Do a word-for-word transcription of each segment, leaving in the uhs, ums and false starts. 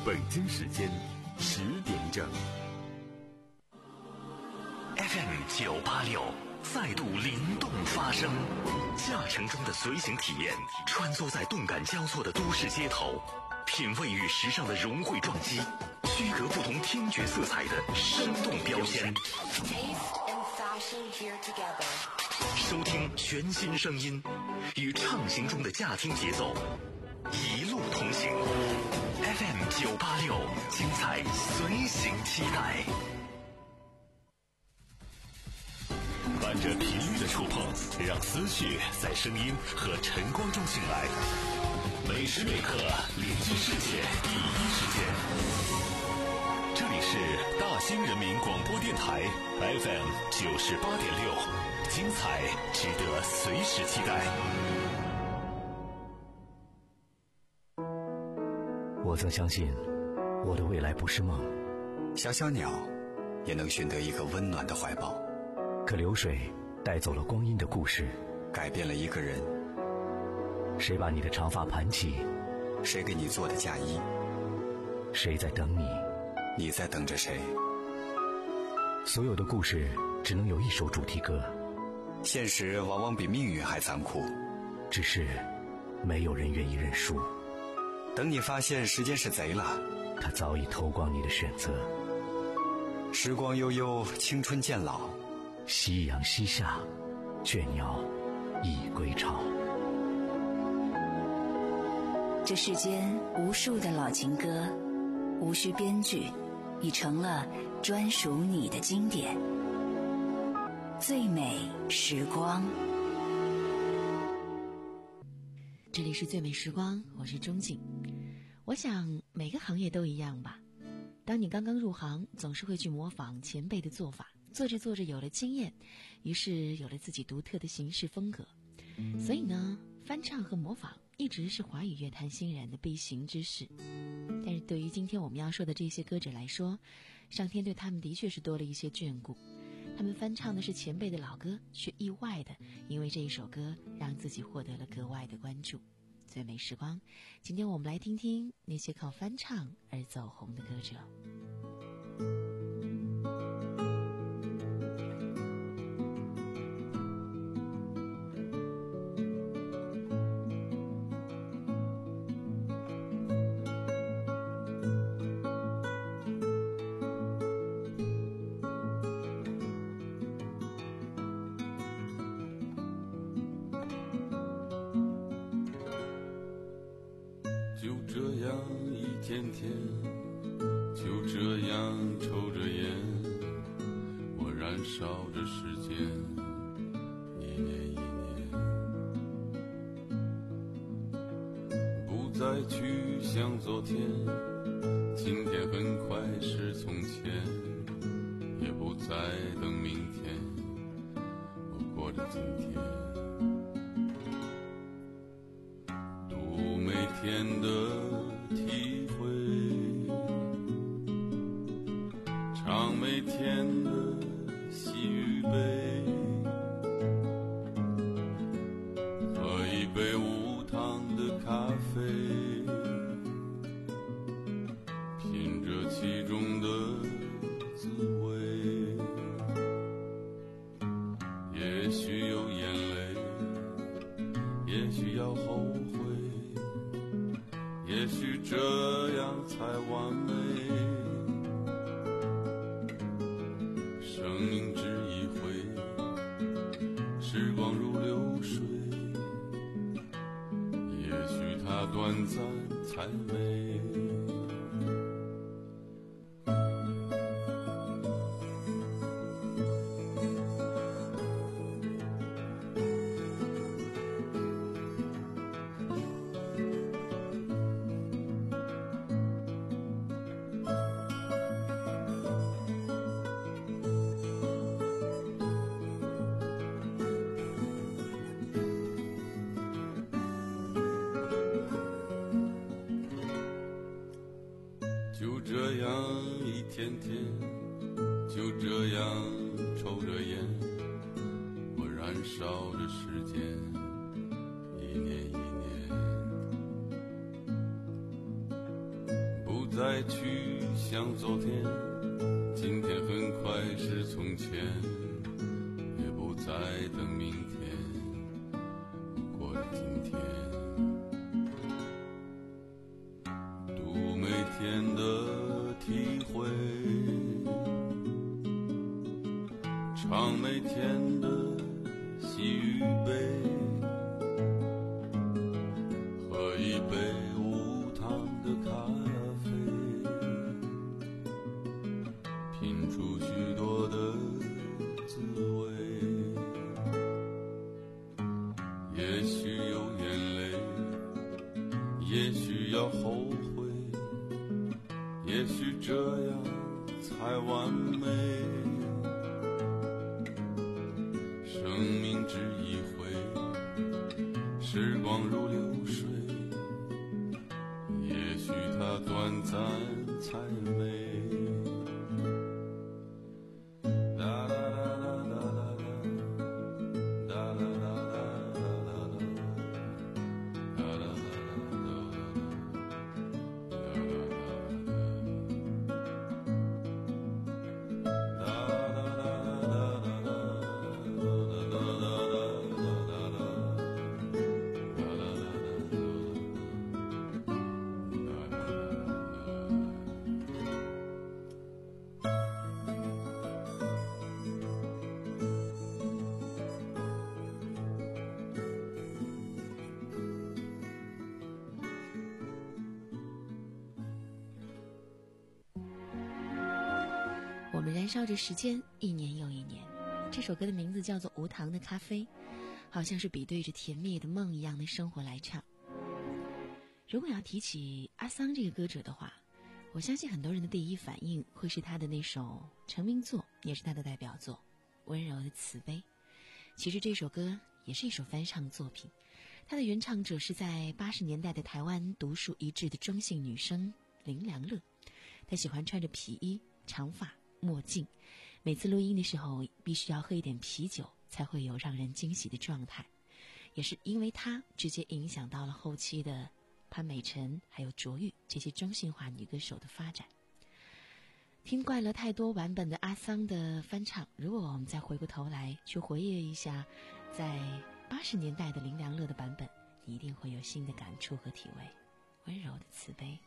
北京时间十点整。 F M 九八六再度灵动发声，驾乘中的随行体验，穿梭在动感交错的都市街头，品味与时尚的融汇撞击，区隔不同听觉色彩的生动标签。收听全新声音，与畅行中的驾听节奏一路同行。F M 九八六，精彩随行期待。伴着频率的触碰，让思绪在声音和晨光中醒来。每时每刻连接世界第一时间。这里是大兴人民广播电台 F M 九十八点六，精彩值得随时期待。 我曾相信，我的未来不是梦。 小小鸟也能寻得一个温暖的怀抱。 可流水带走了光阴的故事， 改变了一个人。 谁把你的长发盘起？ 谁给你做的嫁衣？ 谁在等你？ 你在等着谁？ 所有的故事只能有一首主题歌。 现实往往比命运还残酷， 只是没有人愿意认输。 等你发现时间是贼了， 他早已偷光你的选择。 时光悠悠，青春渐老， 夕阳西下，倦鸟已归巢。 这世间无数的老情歌，无需编剧，已成了专属你的经典。最美时光， 这里是最美时光，我是钟景。我想每个行业都一样吧，当你刚刚入行，总是会去模仿前辈的做法，做着做着有了经验，于是有了自己独特的行事风格。所以呢，翻唱和模仿一直是华语乐坛新人的必行之事。但是对于今天我们要说的这些歌者来说，上天对他们的确是多了一些眷顾。他们翻唱的是前辈的老歌，却意外的因为这一首歌让自己获得了格外的关注。最美时光，今天我们来听听那些靠翻唱而走红的歌者。 天天就这样抽着烟，我燃烧着时间，一年一年，不再去想昨天，今天很快是从前，也不再等明天，我过着今天，度每天的体会，尝每天的喜与悲，喝一杯无糖的咖啡，品着其中的滋味。也许有眼泪，也许要后悔，也许这样才完美。生命只一回，时光如流水，也许它短暂才美。就这样一天天，就这样抽着烟，我燃烧着时间，一年一年，不再去想昨天，今天很快是从前，也不再等明天，不过今天度每天的体会，尝每天的喜与悲，喝一杯无糖的咖啡，品出许多的滋味。也许有眼泪，也许要后悔，也许这样才完美。生命只一回，时光如流水，也许它短暂才美。 我们燃烧着时间，一年又一年。这首歌的名字叫做《无糖的咖啡》，好像是比对着甜蜜的梦一样的生活来唱。如果要提起阿桑这个歌者的话，我相信很多人的第一反应会是他的那首成名作，也是他的代表作《温柔的慈悲》。其实这首歌也是一首翻唱作品，它的原唱者是在八十年代的台湾独树一帜的中性女生林良乐。她喜欢穿着皮衣、长发、墨镜，每次录音的时候必须要喝一点啤酒，才会有让人惊喜的状态。也是因为她直接影响到了后期的潘美辰还有卓玉这些中性化女歌手的发展。听惯了太多版本的阿桑的翻唱，如果我们再回过头来去回忆一下在八十年代的林良乐的版本，你一定会有新的感触和体味。温柔的慈悲。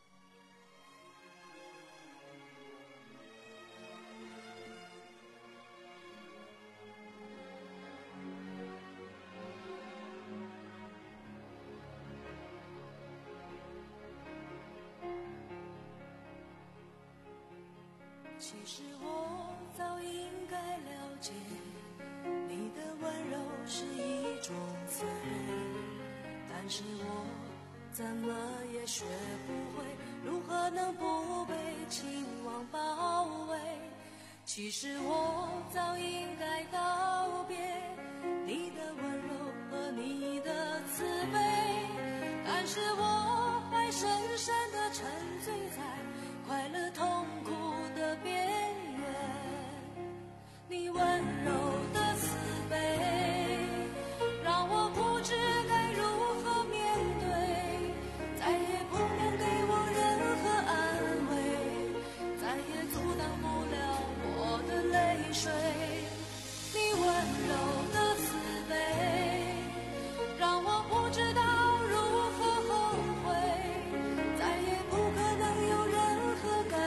其实我早应该了解，你的温柔是一种慈悲，但是我怎么也学不会，如何能不被情网包围。其实我早应该告别你的温柔和你的慈悲，但是我还深深地沉醉在快乐痛苦的边缘。你温柔的慈悲让我不知该如何面对，再也不能给我任何安慰，再也阻挡不了我的泪水。你温柔的慈悲让我不知道如何后悔，再也不可能有任何改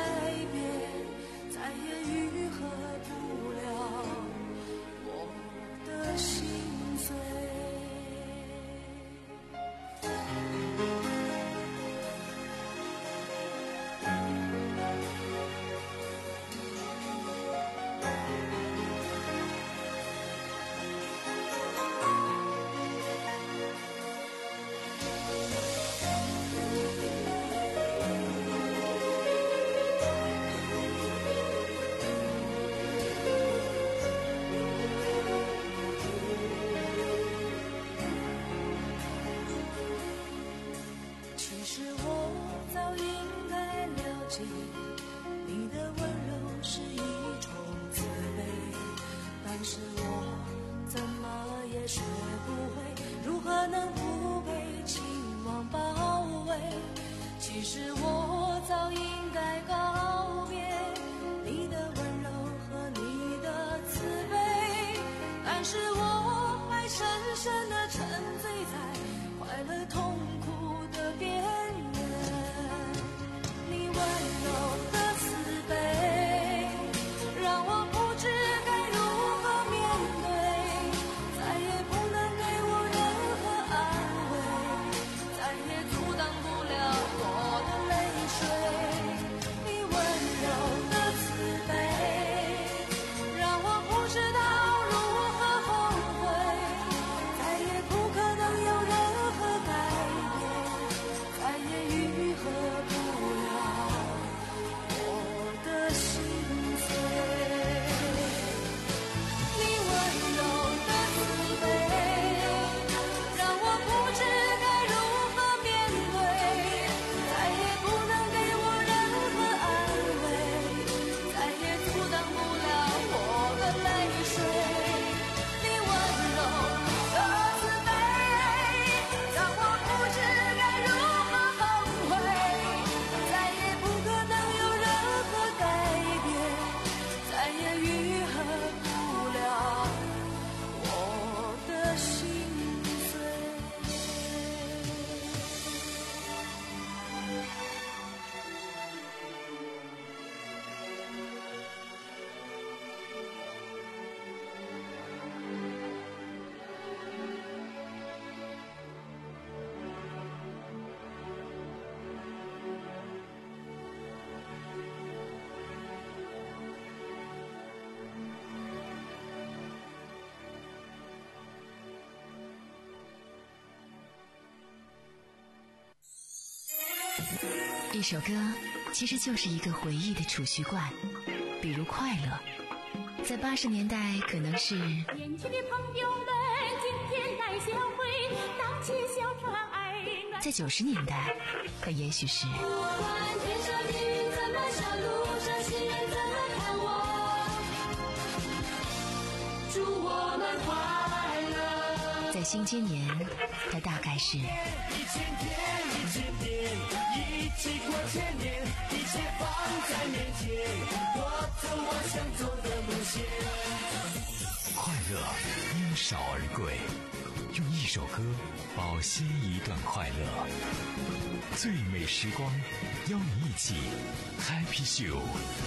一首歌其实就是一个回忆的储蓄罐，比如快乐，在八十年代可能是年轻的朋友们今天来相会，荡起小船儿暖， 在九十年代可也许是不管天上地狱怎么笑，路上行人怎么看我，祝我们快乐。 在新千年它大概是一千天一千年，一起过千年，一切放在面前，我走我想走的路线。 快乐因少而贵，用一首歌保鲜一段快乐。最美时光，邀你一起 Happy Show。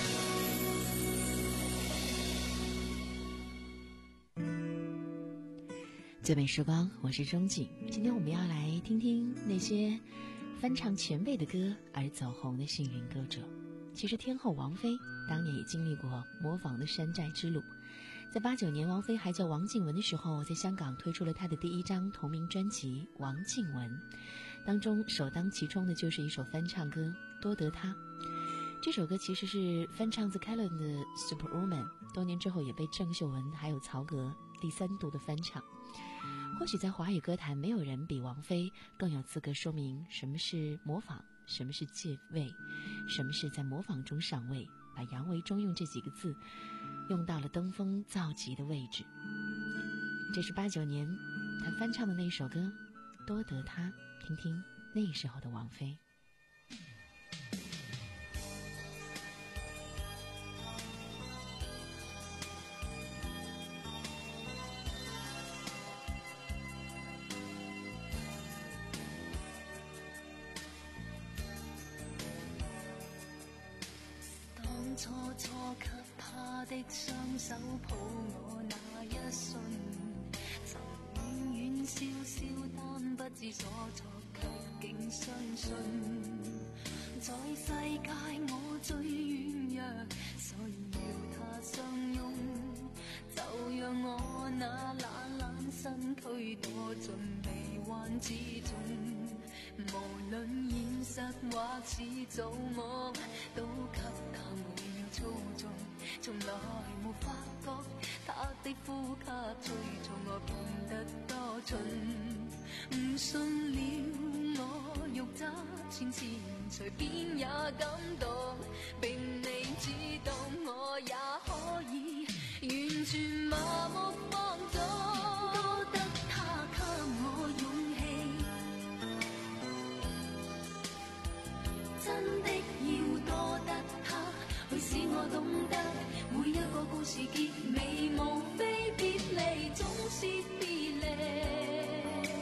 最美时光，我是钟景。今天我们要来听听那些翻唱前辈的歌而走红的幸运歌者。其实天后王菲当年也经历过模仿的山寨之路。在八九年王菲还叫王靖雯的时候，在香港推出了她的第一张同名专辑《王靖雯》，当中首当其冲的就是一首翻唱歌《多得他》。这首歌其实是翻唱自凯伦的《Superwoman》，多年之后也被郑秀文还有曹格第三度的翻唱。或许在华语歌坛，没有人比王菲更有资格说明什么是模仿，什么是借位，什么是在模仿中上位，把扬为中用这几个字用到了登峰造极的位置。这是八九年她翻唱的那首歌《多得他》，听听那时候的王菲。 初初給他的雙手抱我那一瞬，曾遠遠笑笑，但不知所措，卻竟相信，在世界我最軟弱，需要他相擁，就讓我那懶懶身軀躲進臂彎之中。無論現實或是做夢，都給他每秒操縱，從來沒發覺他的呼吸催促我變得多蠢。唔信了我欲揸前前，隨便也感動，並未知道我也可以完全麻木放縱。多得他給我勇氣，真的要多得他，去使我懂得每一個故事結尾無非別離，總是別離。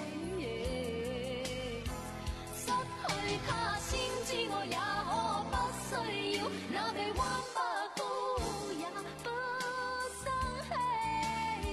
失去他先知我也可不需要那臂彎不好，也不生氣。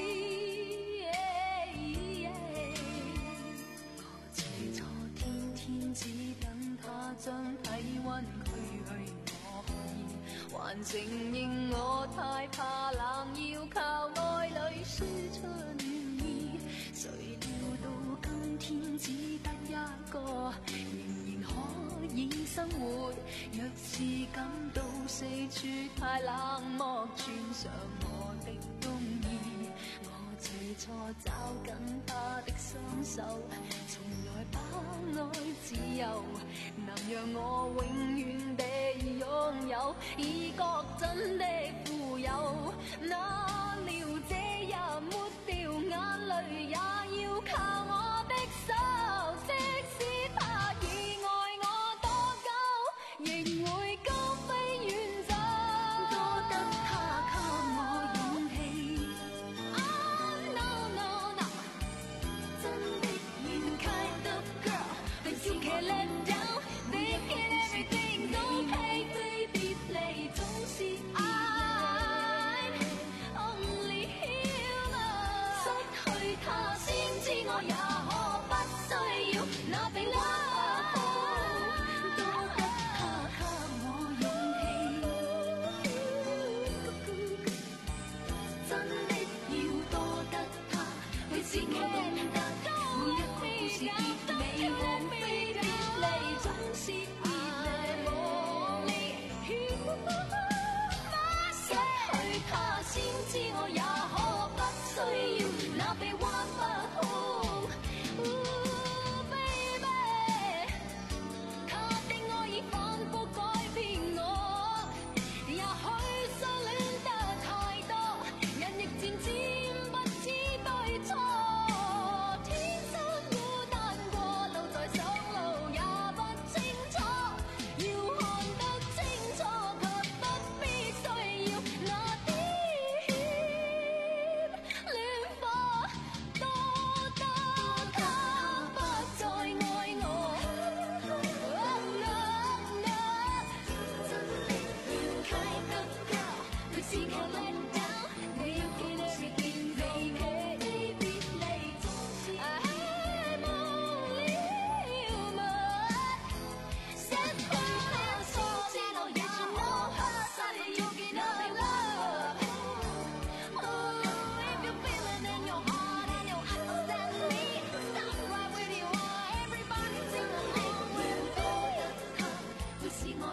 我最初天天只等他將體溫驅去我意，還承認我太怕冷，要靠愛侶輸出暖意。誰料到今天只得一個，仍然可以生活。若是感到四處太冷漠，穿上我的冬衣。我最初找緊他的雙手，從來把愛自由能讓我永遠地擁有，已覺真的富有。哪料這日抹掉眼淚，也要靠我的手，即使他已愛我多久，仍會高飛遠走。多得他給我勇氣。Oh no no no， 真的 you kind of girl that you can't let down， thinking everything's okay， 非別離總是愛。Only human， 失去他先知我也可不需要那臂彎。多得他給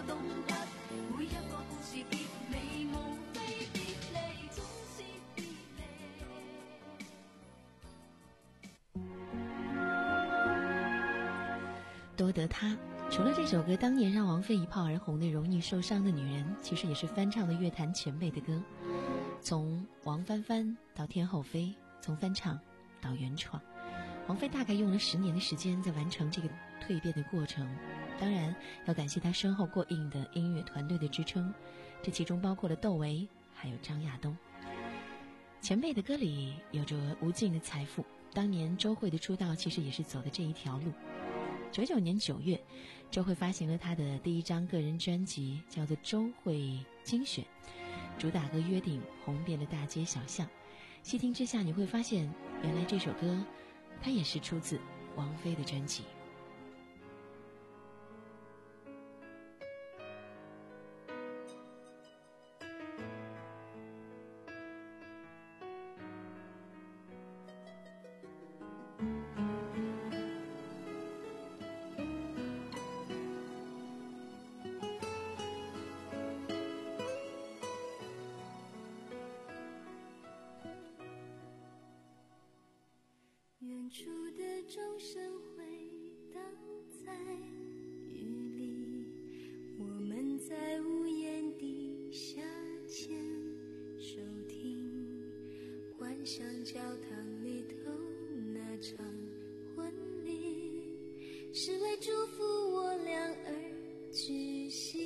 懂得每一個故事結尾，無非別離，總是別離。 多得他，除了这首歌当年让王菲一炮而红的《容易受伤的女人》，其实也是翻唱的乐坛前辈的歌，从王帆帆到天后飞，从翻唱到原创，王菲大概用了十年的时间在完成这个蜕变的过程。当然要感谢她身后过硬的音乐团队的支撑，这其中包括了窦唯还有张亚东。前辈的歌里有着无尽的财富，当年周蕙的出道其实也是走的这一条路。九九年九月，周蕙发行了她的第一张个人专辑，叫做《周蕙精选》，主打歌《约定》红遍了大街小巷。细听之下，你会发现，原来这首歌，它也是出自王菲的专辑。 远处的钟声回荡在雨里，我们在屋檐底下牵手听，幻想教堂里头那场婚礼是为祝福我俩而举行，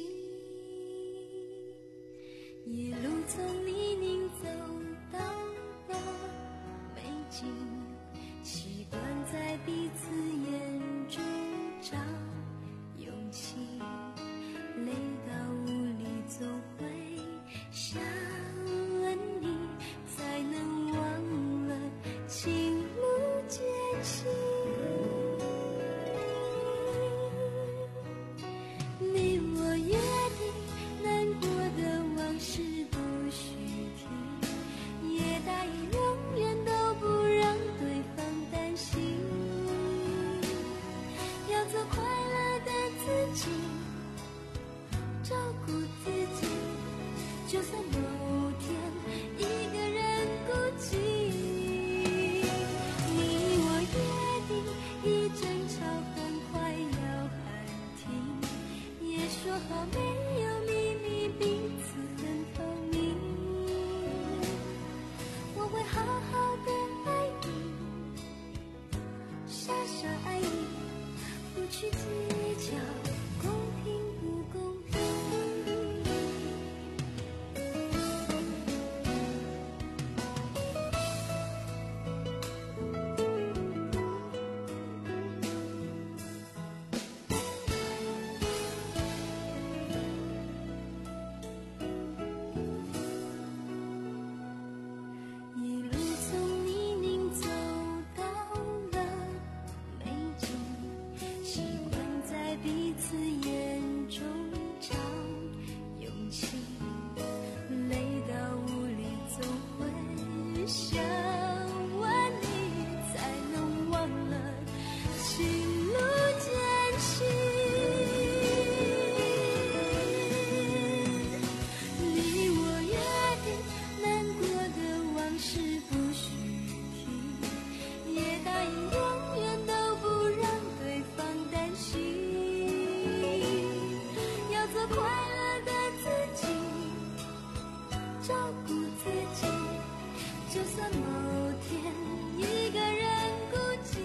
一路从泥泞走到了美景，习惯在彼此眼中找勇气，累到无力总会想问你，才能忘了情路艰辛。你我约定难过的往事不许提，也答应永远都不让对方担心，要做快乐的自己，照顾自己，就算某天一个人孤寂。你我约定一争吵很快要喊停，也说好没有秘密，彼此很透明，我会好好的爱你，傻傻爱你，不去计较公平不公平。一路从泥泞走到了美景，习惯在彼此眼中找勇气，累到无力总会想问你，才能忘了情路艰辛。你我约定难过的往事不许提，也答应永远都不让对方担心，要做快乐的自己，照顾自己，就算某天一个人孤寂。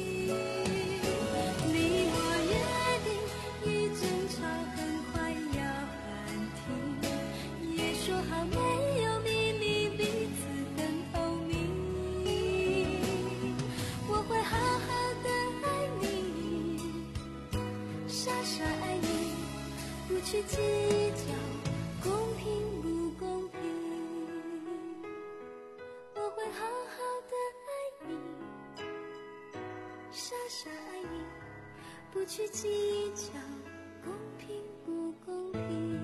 你我约定一争吵很快要喊停，也说好没有秘密，彼此很透明，我会好好的爱你，傻傻爱你，不去计较公平不公平，我会好好的爱你，傻傻爱你，不去计较公平不公平。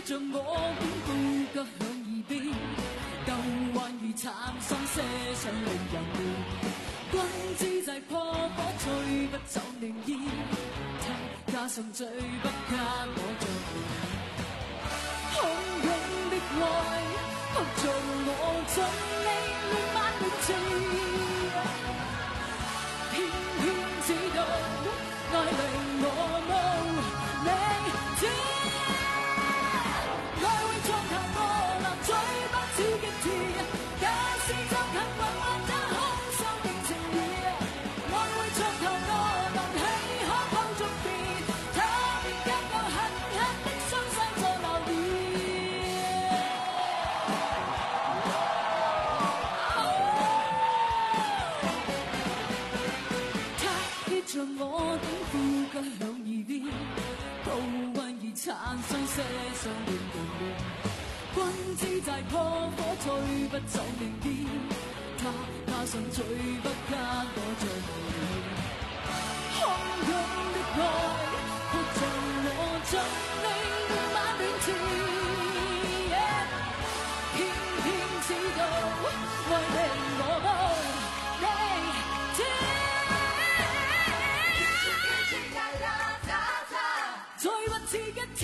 起像我竟呼吸響耳邊，舊幻如殘喪寫上令人悶。君之際破火吹不走寧意，他加上最不加我着洄洶湧的愛，撲着我盡力亂漫亂刺，偏偏知道愛令我無理智，愛會撞頭我能嘴不似極甜，假使走近混混這空想的情意，愛會撞頭我能氣可抱續別，他便給我狠狠的傷勢再留戀。他必像我竟呼吸響耳邊，高溫如殘傷寫上令人悶。君之際破火吹不走寧意，他加上最不加我着洄，洶湧的愛撲着我盡力亂漫亂刺，偏偏知道愛令我無理智，再不似一天。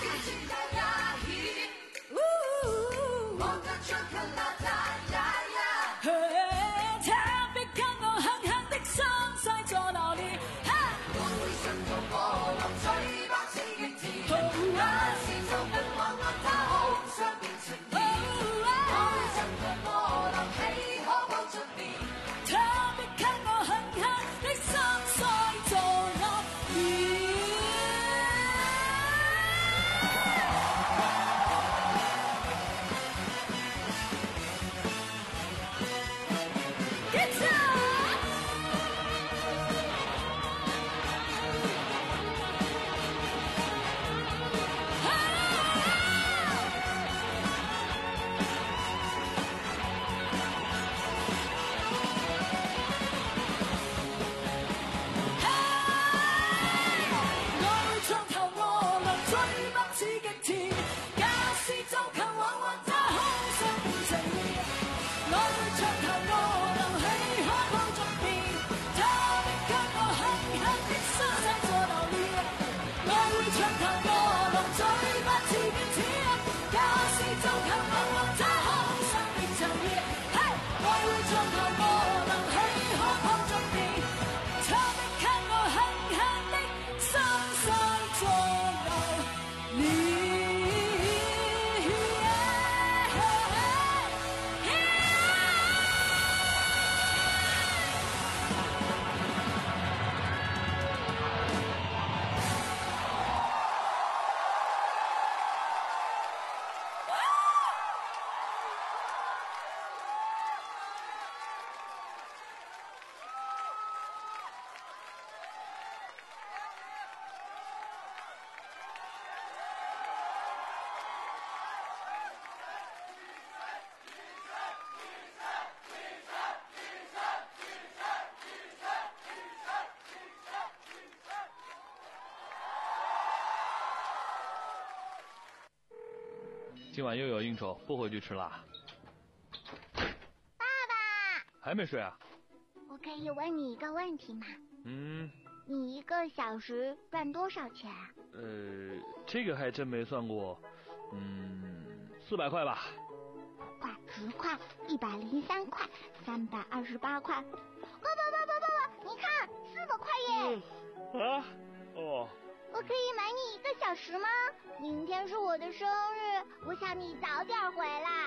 今晚又有应酬，不回去吃啦。 爸爸， 还没睡啊？ 我可以问你一个问题吗？ 嗯。 你一个小时赚多少钱啊？ 呃，这个还真没算过。嗯，四百块吧。 五块、十块、一百零三块、三百二十八块。爸爸爸爸爸爸，你看，四百块耶！ 嗯、啊？哦。 我可以买你一个小时吗？明天是我的生日，我想你早点回来。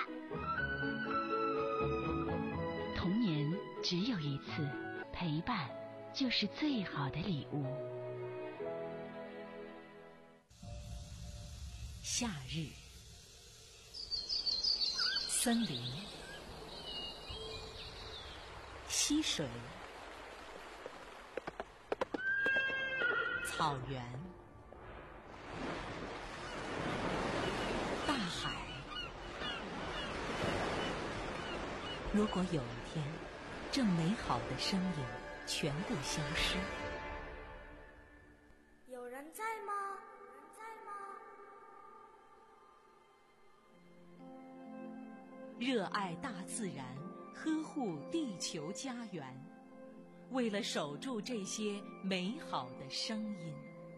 童年只有一次，陪伴就是最好的礼物。夏日，森林，溪水，草原，大海。如果有一天，这美好的声音全部消失， 有人在吗？ 热爱大自然，呵护地球家园，为了守住这些美好的声音。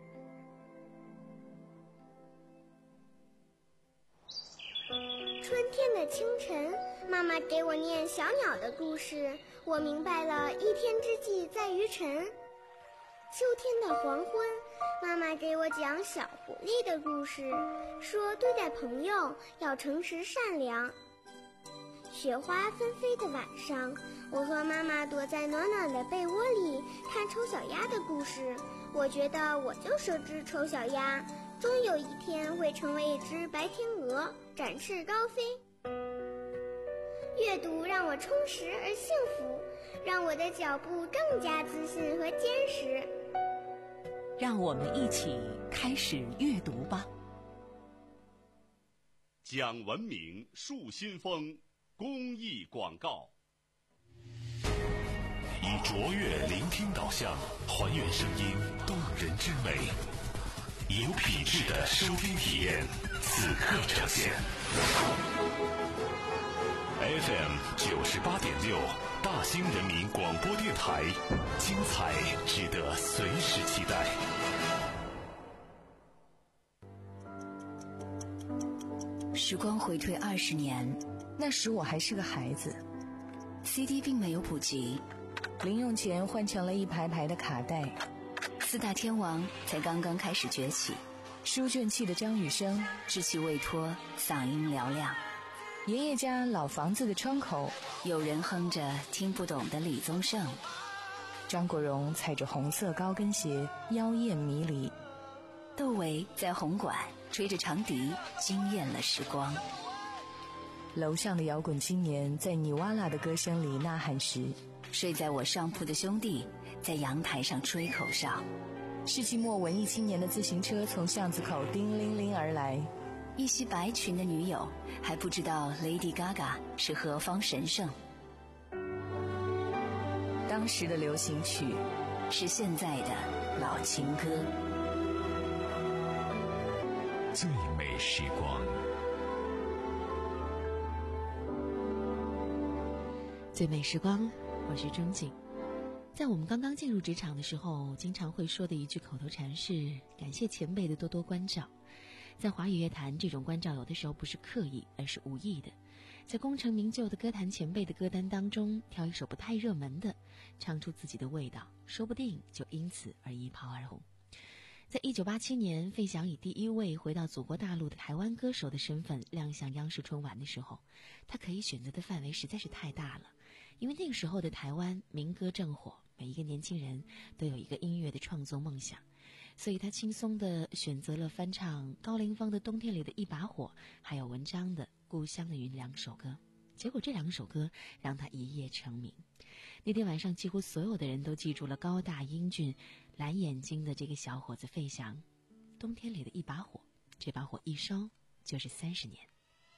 春天的清晨，妈妈给我念小鸟的故事，我明白了一天之计在于晨。秋天的黄昏，妈妈给我讲小狐狸的故事，说对待朋友要诚实善良。雪花纷飞的晚上，我和妈妈躲在暖暖的被窝里看丑小鸭的故事，我觉得我就是只丑小鸭，终有一天会成为一只白天鹅，展翅高飞。阅读让我充实而幸福，让我的脚步更加自信和坚实。 让我们一起开始阅读吧。 讲文明树新风公益广告，以卓越聆听导向，还原声音动人之美，有品质的收听体验，此刻呈现。F M 九十八点六，大兴人民广播电台，精彩值得随时期待。 时光回退二十年， 那时我还是个孩子 ，C D 并没有普及， 零用钱换成了一排排的卡带， 四大天王才刚刚开始崛起， 书卷气的张雨生， 稚气未脱，嗓音嘹亮。 爷爷家老房子的窗口， 有人哼着听不懂的李宗盛。 张国荣踩着红色高跟鞋，妖艳迷离。 窦唯在红馆吹着长笛，惊艳了时光。 楼上的摇滚青年在尼瓦拉的歌声里呐喊时， 睡在我上铺的兄弟在阳台上吹口哨。 世纪末文艺青年的自行车从巷子口叮铃铃而来。 一袭白裙的女友还不知道 Lady Gaga 是何方神圣。 当时的流行曲是现在的老情歌。 最美时光， 最美时光，我是钟景。在我们刚刚进入职场的时候，经常会说的一句口头禅是感谢前辈的多多关照。在华语乐坛，这种关照有的时候不是刻意，而是无意的。在功成名就的歌坛前辈的歌单当中，挑一首不太热门的，唱出自己的味道，说不定就因此而一炮而红。在一九八七年，费翔以第一位回到祖国大陆的台湾歌手的身份亮相央视春晚的时候，他可以选择的范围实在是太大了。因为那个时候的台湾民歌正火，每一个年轻人都有一个音乐的创作梦想，所以他轻松地选择了翻唱高凌风的《冬天里的一把火》，还有文章的《故乡的云》两首歌。结果这两首歌让他一夜成名。那天晚上，几乎所有的人都记住了高大英俊、蓝眼睛的这个小伙子费翔。冬天里的一把火，这把火一烧就是三十年。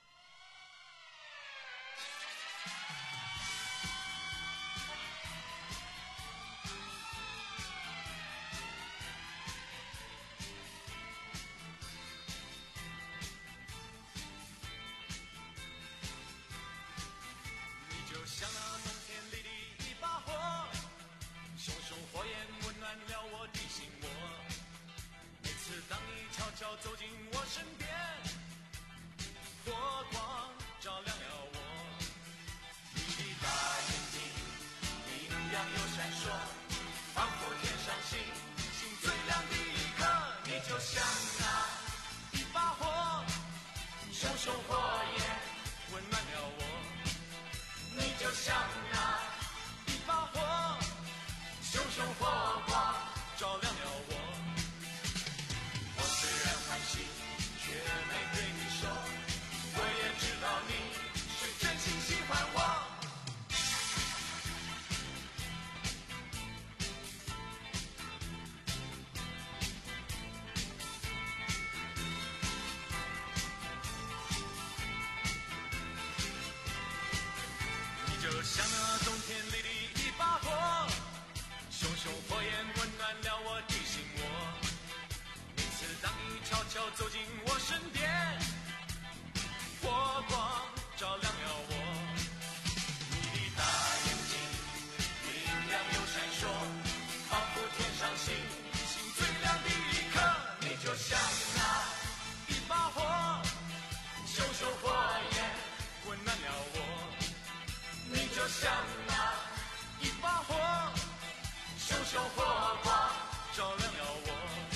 走进我身边，火光照亮了我。你的大眼睛明亮又闪烁，仿佛天上星星最亮的一颗。你就像那一把火，熊熊火焰温暖了我。你就像那一把火，熊熊火光照亮了我。却没对你说，我也知道你是真心喜欢我。你就像那冬天里的一把火，熊熊火焰温暖了我的心窝。当你悄悄走进我身边，火光照亮了我。 像那一把火，熊熊火光照亮了我。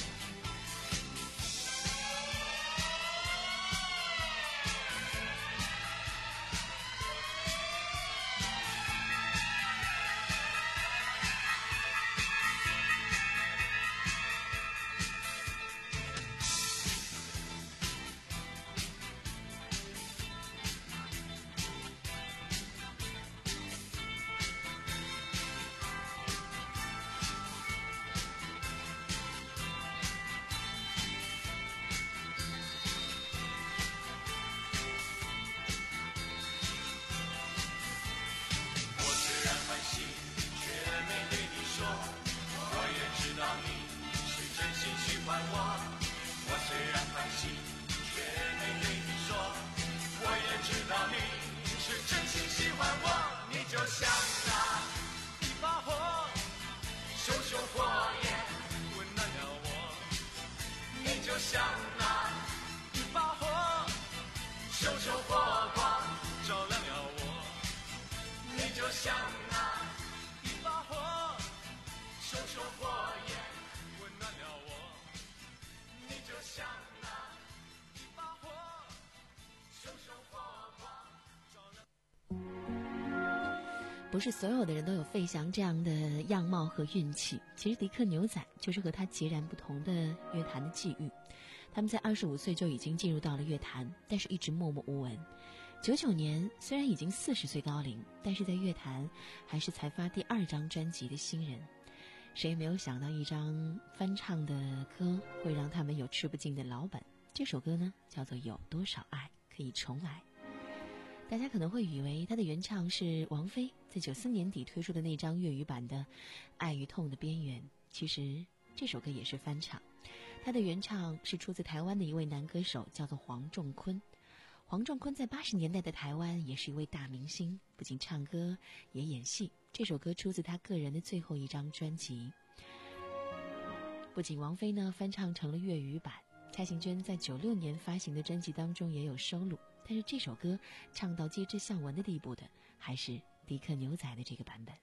不是所有的人都有费翔这样的样貌和运气。其实迪克牛仔就是和他截然不同的乐坛的际遇。他们在二十五岁就已经进入到了乐坛，但是一直默默无闻。九九年虽然已经四十岁高龄，但是在乐坛还是才发第二张专辑的新人。谁也没有想到一张翻唱的歌会让他们有吃不尽的老本。这首歌呢叫做《有多少爱可以重来》。大家可能会以为它的原唱是王菲在九四年底推出的那张粤语版的《爱与痛的边缘》，其实这首歌也是翻唱。它的原唱是出自台湾的一位男歌手，叫做黄仲坤。黄仲坤在八十年代的台湾也是一位大明星，不仅唱歌也演戏。这首歌出自他个人的最后一张专辑。不仅王菲呢翻唱成了粤语版，蔡幸娟在九六年发行的专辑当中也有收录。但是这首歌唱到皆知巷闻的地步的，还是迪克牛仔的这个版本。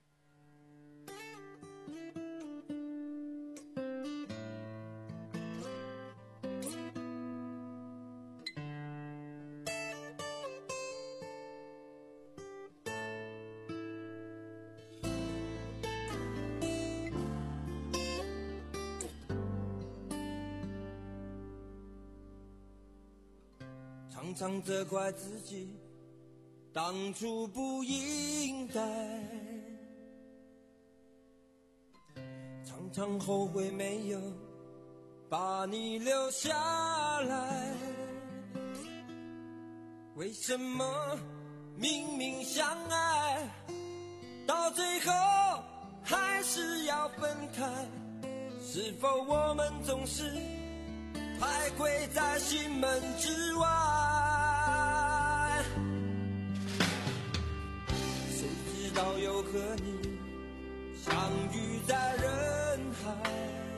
常常责怪自己当初不应该，常常后悔没有把你留下来。为什么明明相爱，到最后还是要分开？是否我们总是徘徊在心门之外？谁知道又和你相遇在人海，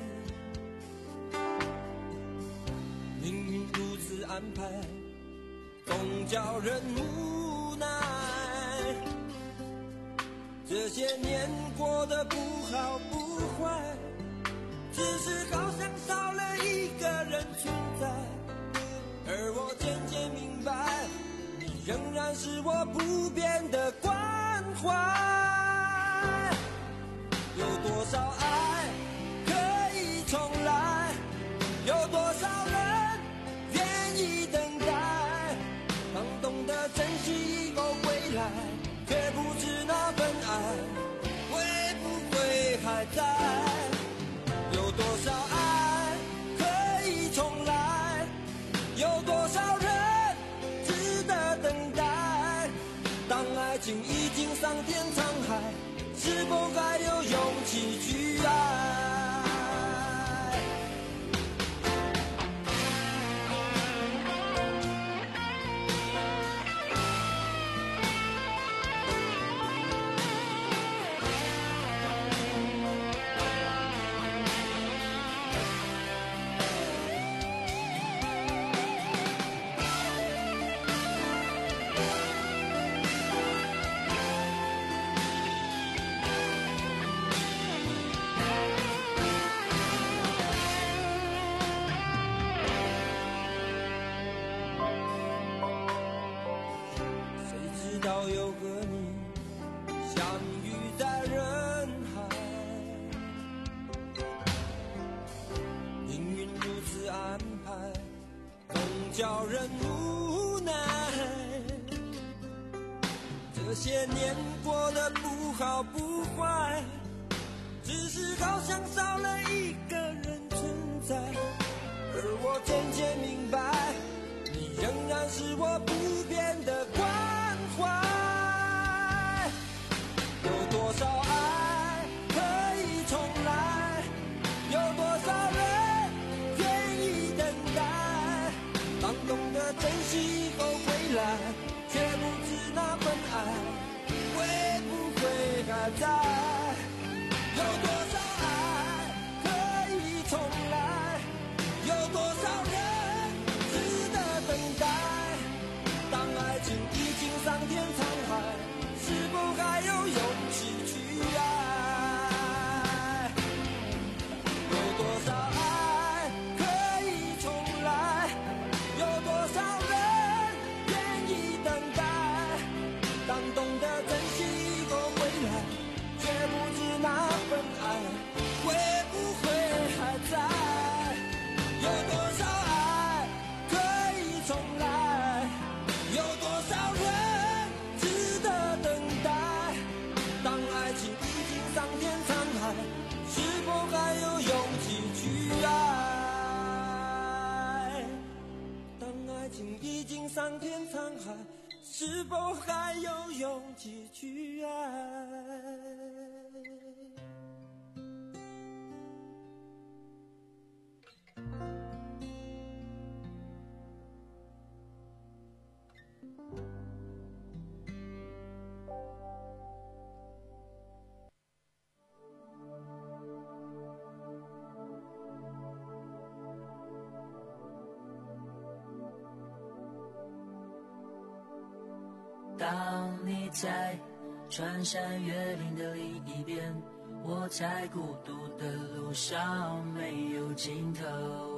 命运如此安排，总叫人无奈。这些年过得不好不坏，只是好像少了一个人存在，而我渐渐明白，你仍然是我不变的关怀。有多少爱可以重来，有多少人愿意等待，当懂得珍惜以后归来，却不知那份爱会不会还在。有多少爱可以重来，有多少人值得等待，当爱情已经桑田沧海，是否还有勇气去爱？ 到又和你相遇在人海，命运如此安排，总叫人无奈。这些年过得不好不坏，只是好像少了一个人存在。而我渐渐明白，你仍然是我不变的关怀。有多少爱可以重来，有多少人愿意等待。当懂得珍惜以后回来，却不知那份爱会不会还在。有多少爱可以重来，有多少人值得等待。当爱情已经桑田沧海，是否还有勇气去爱？有多少爱可以重来，有多少人愿意等待。当懂得珍惜以后回来，却不知那份爱会不会还在。有多少爱可以重来，有多少人值得等待。当爱情已经桑田沧海，是否还有勇气去爱？当爱情已经桑田沧海，是否还有勇气去爱？ 当你在穿山越岭的另一边，我在孤独的路上没有尽头。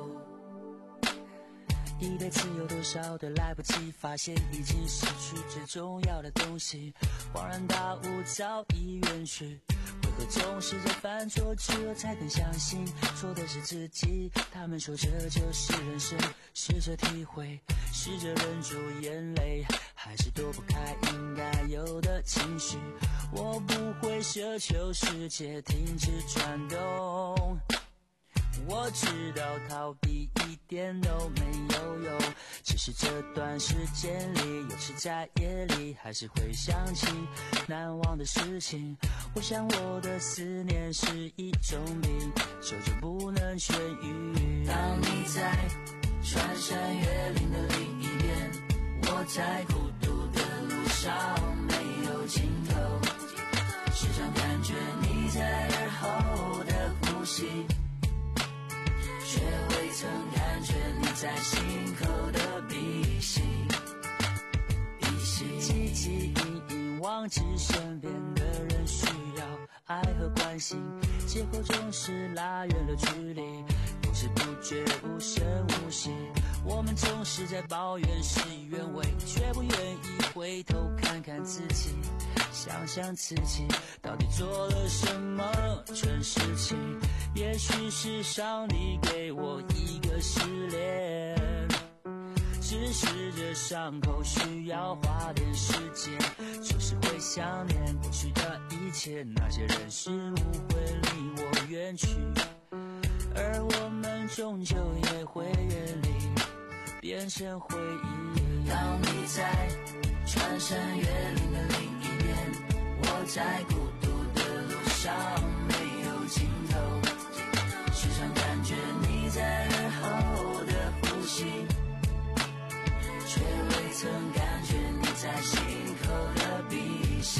一辈子有多少的来不及，发现已经失去最重要的东西，恍然大悟早已远去。为何总是在犯错之后才更相信错的是自己？他们说这就是人生，试着体会，试着忍住眼泪，还是躲不开应该有的情绪。我不会奢求世界停止转动，我知道逃避一点都没有用，只是这段时间里，有时在夜里还是会想起难忘的事情。我想我的思念是一种病，久久不能痊愈。当你在穿山越岭的另一边，我在孤独的路上没有尽头，时常感觉你在耳后的呼吸，却未曾感觉你在心口的鼻息。鼻息汲汲营营，忘记身边的人需要爱和关心，结果总是拉远了距离，不知不觉无声无息。我们总是在抱怨事与愿违，却不愿意回头看看自己，想想自己到底做了什么蠢事情。也许是上帝给我一个试炼，只是这伤口需要花点时间，就是会想念过去的一切，那些人事物会离我远去，而我们终究也会远离，变成回忆。当你在穿山越岭的另一边，我在孤独的路上没有尽头，时常感觉你在耳后的呼吸，却未曾感觉你在心口的鼻息。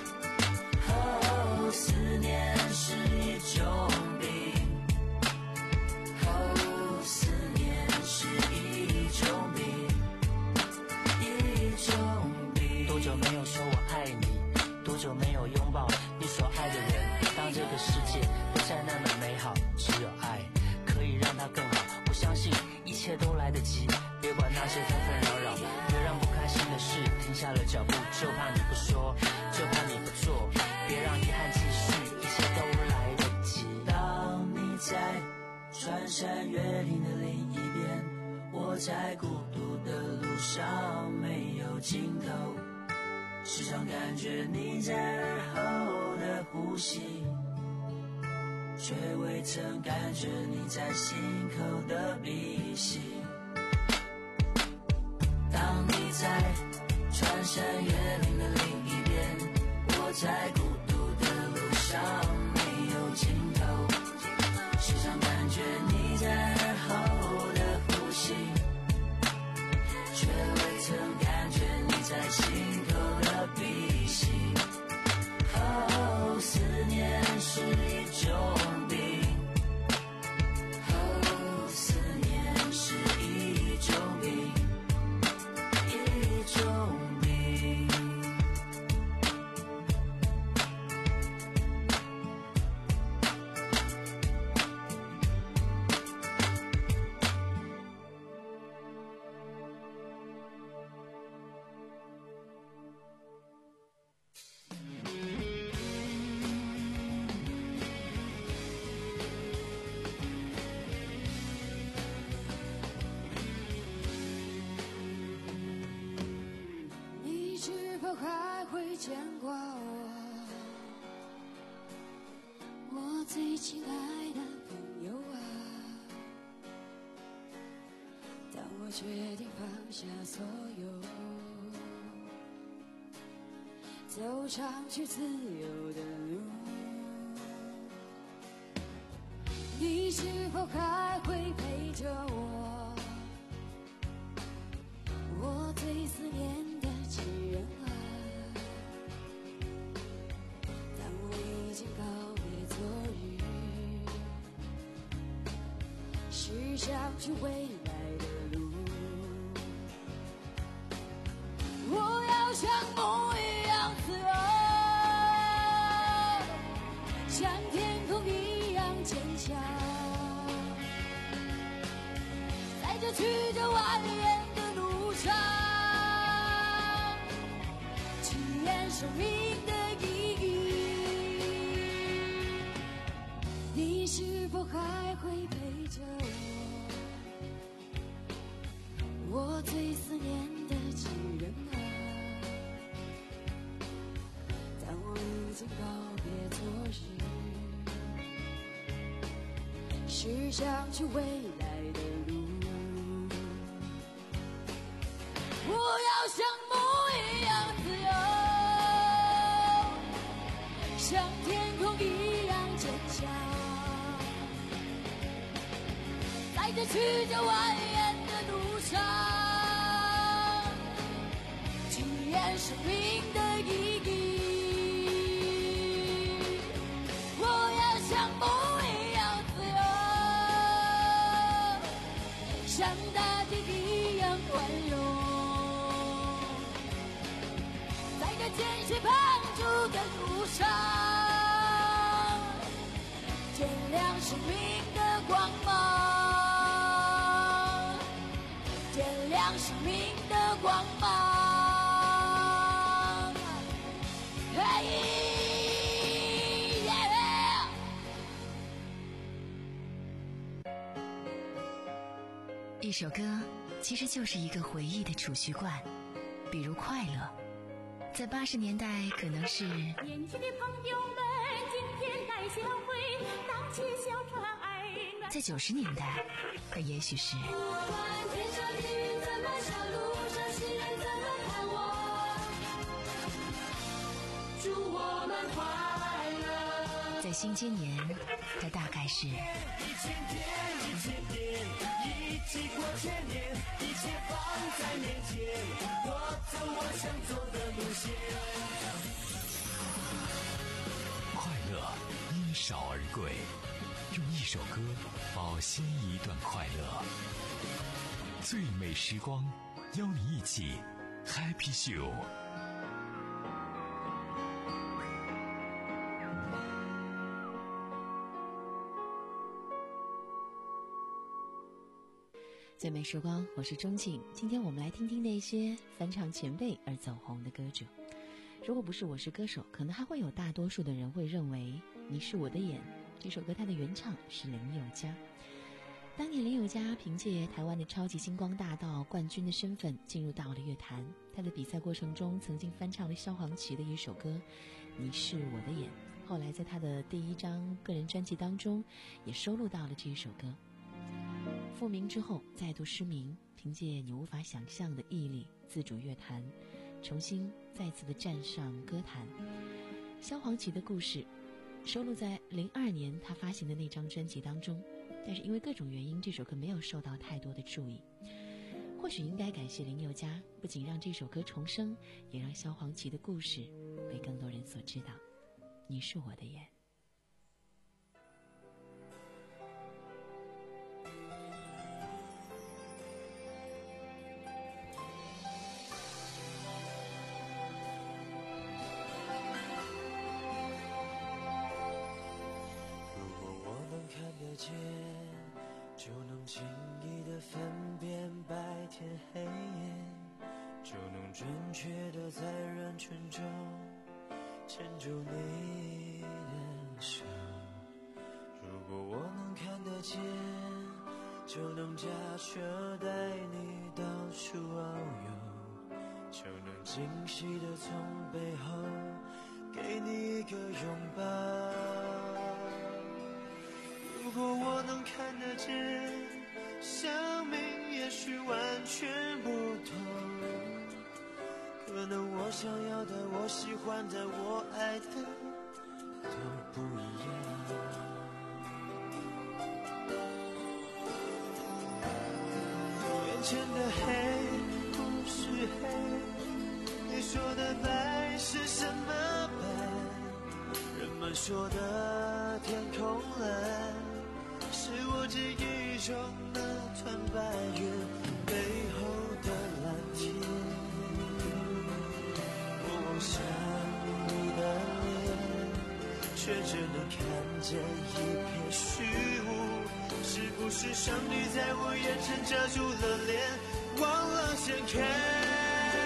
哦，思念是一种病，哦，思念是一种病，一种病。多久没有说我爱你，多久没有拥抱停下了脚步，就怕你不说，就怕你不做，别让遗憾继续，一切都来得及。当你在穿山越岭的另一边，我在孤独的路上没有尽头，时常感觉你在耳后的呼吸，却未曾感觉你在心口的鼻息。当你在穿山越岭的另一边，我在孤独的路上没有尽头，时常感觉你在耳后的呼吸，却未曾感觉你在心口的鼻息。哦，思念是一种病，哦，思念是一种病，一种病。 你是否还会牵挂我？我最亲爱的朋友啊，当我决定放下所有，走上去自由的路，你是否还会陪着我？我最思念的亲人啊，当我已经告别昨日，驶向去未来的路，我要像梦一样自由，像天空一样坚强，在这曲折蜿蜒的路上，体验生命的意义。你是否还会陪着我？我最思念的亲人啊，当我已经告别昨日，驶向去未来的路，我要像梦一样自由，像天空一样坚强，在这曲折蜿蜒的路上，体验生命的意义。我要像梦一样自由，像大地一样宽容，在这艰险帮助的路上，点亮生命的光芒，点亮生命的光芒。嘿耶！ 一首歌其实就是一个回忆的储蓄罐，比如快乐，在八十年代可能是年轻的朋友们，今天来相会，荡起小船儿暖。 在九十年代，可也许是不管天上地狱怎么笑，路上行人怎么看我，祝我们快乐。 在新千年，这大概是一千天，一千天，一起过千年，一切放在面前，我走我想走的路线。 快乐因少而贵，用一首歌保鲜一段快乐。最美时光，邀你一起 Happy Show。 最最美时光，我是钟静。今天我们来听听那些翻唱前辈而走红的歌者。如果不是我是歌手，可能还会有大多数的人会认为你是我的眼。这首歌它的原唱是林宥嘉。当年林宥嘉凭借台湾的超级星光大道冠军的身份进入到了乐坛，他的比赛过程中曾经翻唱了萧煌奇的一首歌《你是我的眼》，后来在他的第一张个人专辑当中也收录到了这一首歌。复明之后再度失明，凭借你无法想象的毅力自主乐坛，重新再次的站上歌坛。萧煌奇的故事收录在零二年他发行的那张专辑当中，但是因为各种原因，这首歌没有受到太多的注意。或许应该感谢林宥嘉，不仅让这首歌重生，也让萧煌奇的故事被更多人所知道。你是我的眼。 就能轻易地分辨白天黑夜，就能准确地在人群中牵住你的手。如果我能看得见，就能驾车带你到处遨游，就能惊喜地从背后给你一个拥抱。如果我能看得见，生命也许完全不同，可能我想要的，我喜欢的，我爱的都不一样。眼前的黑不是黑，你说的白是什么白？人们说的天空蓝，是我记忆中那团白云背后的蓝天。我望向你的脸，却只能看见一片虚无。是不是上帝在我眼前遮住了脸，忘了掀开？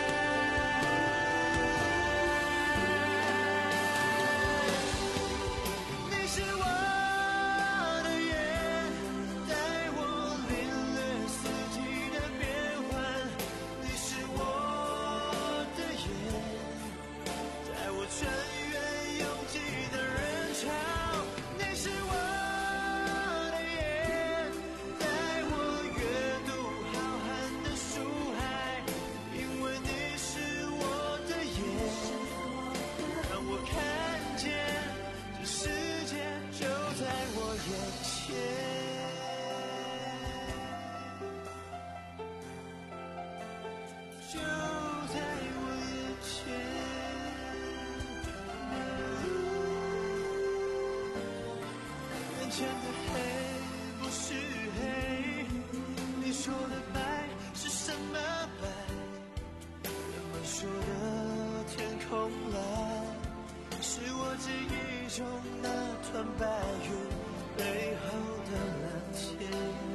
眼前的黑不是黑，你说的白是什么白？人们说的天空蓝，是我记忆中那团白云背后的蓝天。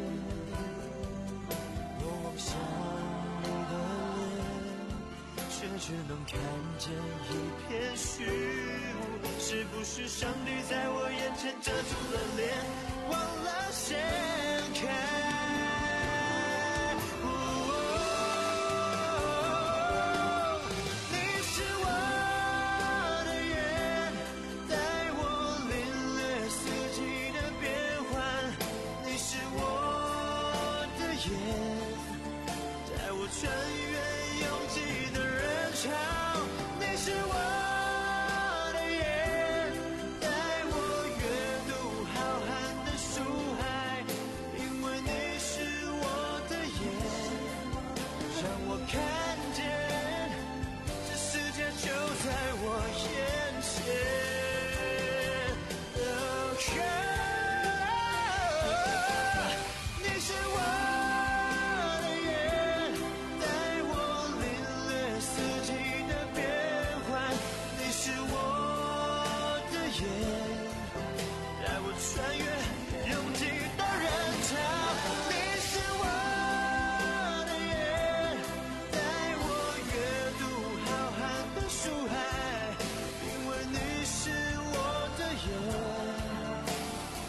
我望向你的脸，却只能看见一片虚无。是不是上帝在我眼前遮住了脸，忘了掀开？你是我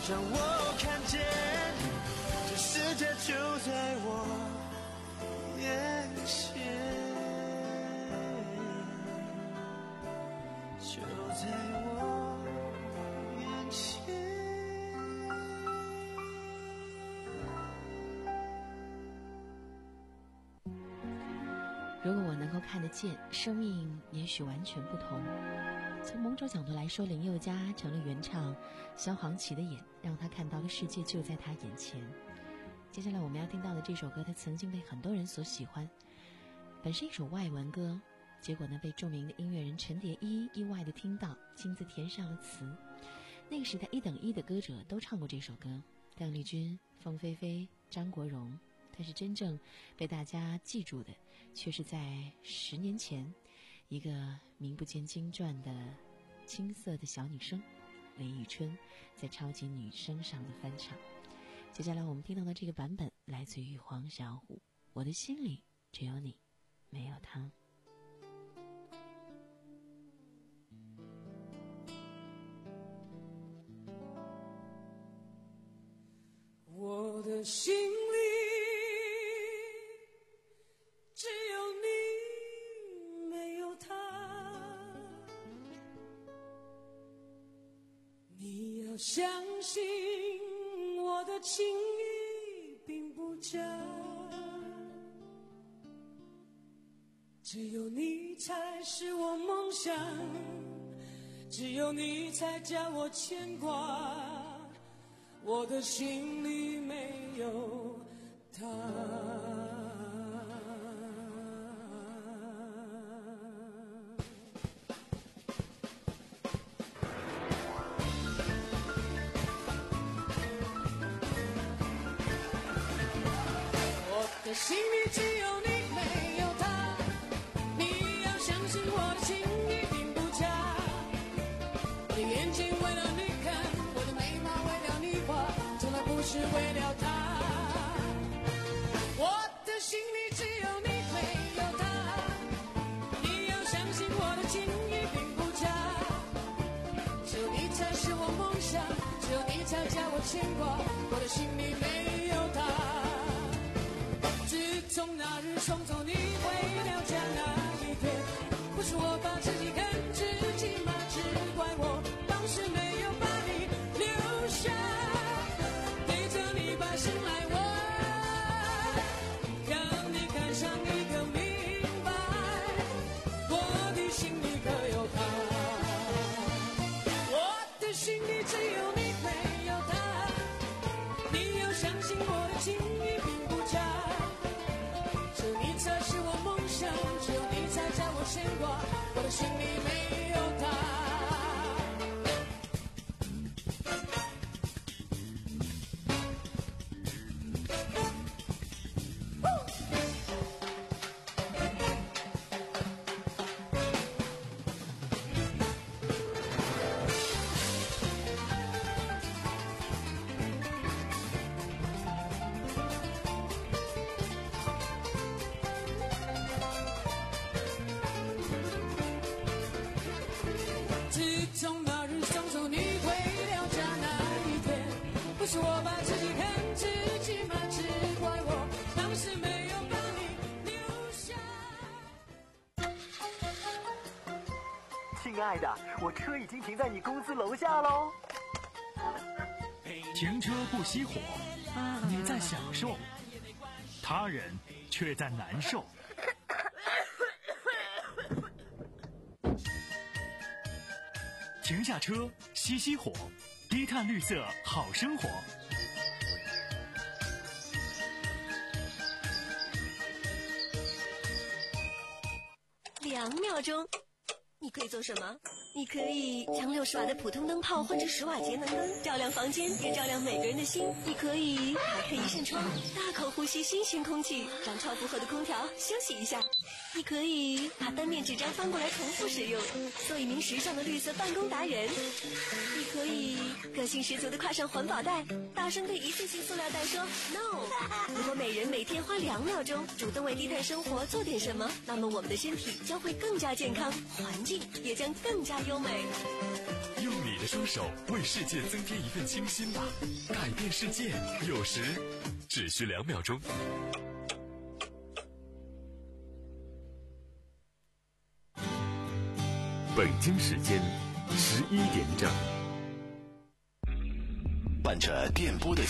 让我看见这世界就在我眼前，就在我眼前。 如果我能够看得见，生命也许完全不同。从某种角度来说，林宥嘉成了原唱萧煌奇的眼，让他看到了世界就在他眼前。接下来我们要听到的这首歌，它曾经被很多人所喜欢，本是一首外文歌，结果呢被著名的音乐人陈蝶衣意外的听到，亲自填上了词。那个时代一等一的歌者都唱过这首歌，邓丽君、凤飞飞、张国荣，但是真正被大家记住的，却是在十年前，一个名不见经传的青涩的小女生林宇春在超级女声上的翻唱。接下来我们听到的这个版本来自于黄小琥，我的心里只有你，没有他。 我的心里只有你，没有他。你要相信我的情意并不假，只有你才是我梦想，只有你才叫我牵挂。我的心里没有他。我的心里只有你，没有他。你要相信我的情意并不假。我的眼睛为了你看，我的眉毛为了你画，从来不是为了他。我的心里只有你，没有他。你要相信我的情意并不假。只有你才是我梦想，只有你才叫我牵挂。我的心里没有他。自从那日送走你回了家那一天，不是我把自己看自己吗？只怪我当时没有把你留下，对着你把心来问，让你看上一个明白，我的心里可有他。我的心里只有你，没有他。你要相信我的情意并不假，只有你才是我梦想，只有你才叫我牵挂。我的心里没有他。自从那日送走你回了家那一天，不是我把自己看自己吗？只怪我当时没有把你留下。 亲爱的，我车已经停在你公司楼下喽。 停车不熄火，你在享受，他人却在难受。停下车，熄熄火，低碳绿色好生活。 两秒钟，你可以做什么？你可以将六十瓦的普通灯泡换成十瓦节能灯，照亮房间，也照亮每个人的心。你可以打开一扇窗，大口呼吸新鲜空气，让超负荷的空调休息一下。 你可以把单面纸张翻过来重复使用，做一名时尚的绿色办公达人。你可以个性十足地挎上环保袋，大声对一次性塑料袋说 no。 如果每人每天花两秒钟主动为低碳生活做点什么，那么我们的身体将会更加健康，环境也将更加优美。 用你的双手为世界增添一份清新吧，改变世界有时只需两秒钟。 北京时间十一点整， 伴着电波的